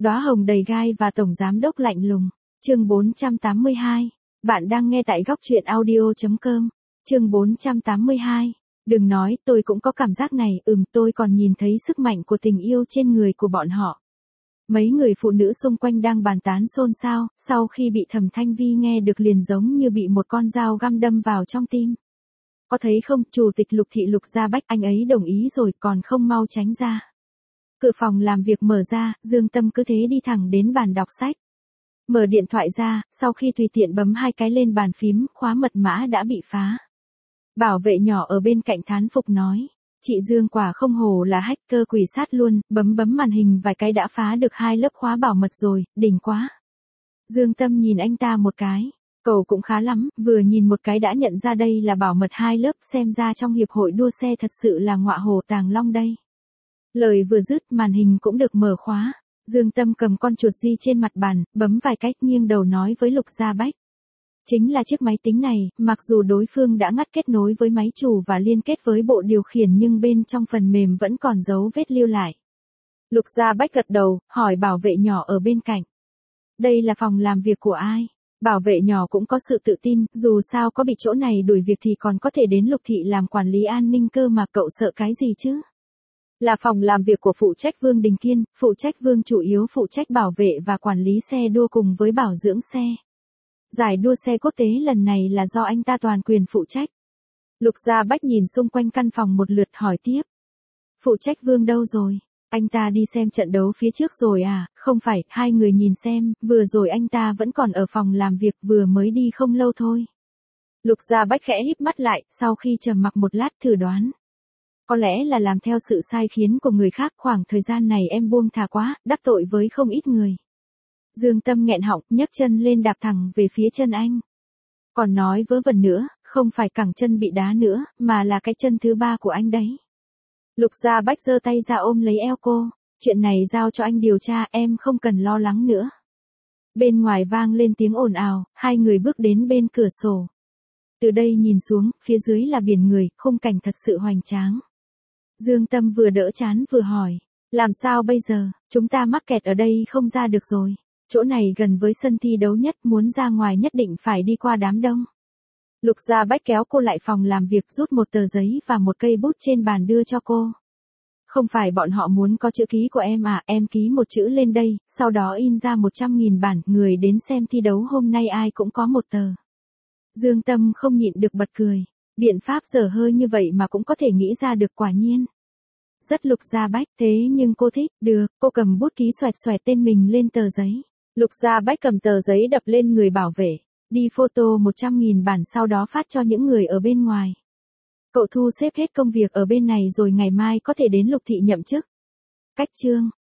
Đóa hồng đầy gai và tổng giám đốc lạnh lùng. Chương 482. Bạn đang nghe tại góc truyện audio.com. Chương 482. Đừng nói, tôi cũng có cảm giác này, tôi còn nhìn thấy sức mạnh của tình yêu trên người của bọn họ. Mấy người phụ nữ xung quanh đang bàn tán xôn xao, sau khi bị Thẩm Thanh Vi nghe được liền giống như bị một con dao găm đâm vào trong tim. Có thấy không, chủ tịch Lục thị Lục Gia Bách, anh ấy đồng ý rồi còn không mau tránh ra. Cửa phòng làm việc mở ra, Dương Tâm cứ thế đi thẳng đến bàn đọc sách. Mở điện thoại ra, sau khi tùy tiện bấm 2 cái lên bàn phím, khóa mật mã đã bị phá. Bảo vệ nhỏ ở bên cạnh thán phục nói. Chị Dương quả không hổ là hacker quỷ sát luôn, bấm màn hình vài cái đã phá được 2 lớp khóa bảo mật rồi, đỉnh quá. Dương Tâm nhìn anh ta một cái. Cậu cũng khá lắm, vừa nhìn một cái đã nhận ra đây là bảo mật 2 lớp, xem ra trong hiệp hội đua xe thật sự là ngọa hổ tàng long đây. Lời vừa dứt, màn hình cũng được mở khóa. Dương Tâm cầm con chuột di trên mặt bàn, bấm vài cách nghiêng đầu nói với Lục Gia Bách. Chính là chiếc máy tính này, mặc dù đối phương đã ngắt kết nối với máy chủ và liên kết với bộ điều khiển nhưng bên trong phần mềm vẫn còn dấu vết lưu lại. Lục Gia Bách gật đầu, hỏi bảo vệ nhỏ ở bên cạnh. Đây là phòng làm việc của ai? Bảo vệ nhỏ cũng có sự tự tin, dù sao có bị chỗ này đuổi việc thì còn có thể đến Lục thị làm quản lý an ninh cơ mà, cậu sợ cái gì chứ? Là phòng làm việc của phụ trách Vương Đình Kiên, phụ trách Vương chủ yếu phụ trách bảo vệ và quản lý xe đua cùng với bảo dưỡng xe. Giải đua xe quốc tế lần này là do anh ta toàn quyền phụ trách. Lục Gia Bách nhìn xung quanh căn phòng một lượt hỏi tiếp. Phụ trách Vương đâu rồi? Anh ta đi xem trận đấu phía trước rồi à? Không phải, hai người nhìn xem, vừa rồi anh ta vẫn còn ở phòng làm việc, vừa mới đi không lâu thôi. Lục Gia Bách khẽ híp mắt lại, sau khi trầm mặc một lát thử đoán. Có lẽ là làm theo sự sai khiến của người khác, khoảng thời gian này em buông thả quá, đắc tội với không ít người. Dương Tâm nghẹn họng, nhấc chân lên đạp thẳng về phía chân anh. Còn nói vớ vẩn nữa, không phải cẳng chân bị đá nữa, mà là cái chân thứ 3 của anh đấy. Lục Gia Bách giơ tay ra ôm lấy eo cô. Chuyện này giao cho anh điều tra, em không cần lo lắng nữa. Bên ngoài vang lên tiếng ồn ào, hai người bước đến bên cửa sổ. Từ đây nhìn xuống, phía dưới là biển người, khung cảnh thật sự hoành tráng. Dương Tâm vừa đỡ chán vừa hỏi. Làm sao bây giờ, chúng ta mắc kẹt ở đây không ra được rồi. Chỗ này gần với sân thi đấu nhất, muốn ra ngoài nhất định phải đi qua đám đông. Lục Gia Bách kéo cô lại phòng làm việc, rút một tờ giấy và một cây bút trên bàn đưa cho cô. Không phải bọn họ muốn có chữ ký của em à, em ký một chữ lên đây, sau đó in ra 100.000 bản, người đến xem thi đấu hôm nay ai cũng có một tờ. Dương Tâm không nhịn được bật cười. Biện pháp dở hơi như vậy mà cũng có thể nghĩ ra được, quả nhiên. Rất Lục Gia Bách, thế nhưng cô thích, được, cô cầm bút ký xoẹt xoẹt tên mình lên tờ giấy. Lục Gia Bách cầm tờ giấy đập lên người bảo vệ, đi photo 100.000 bản sau đó phát cho những người ở bên ngoài. Cậu thu xếp hết công việc ở bên này rồi ngày mai có thể đến Lục thị nhậm chức. Cách chương.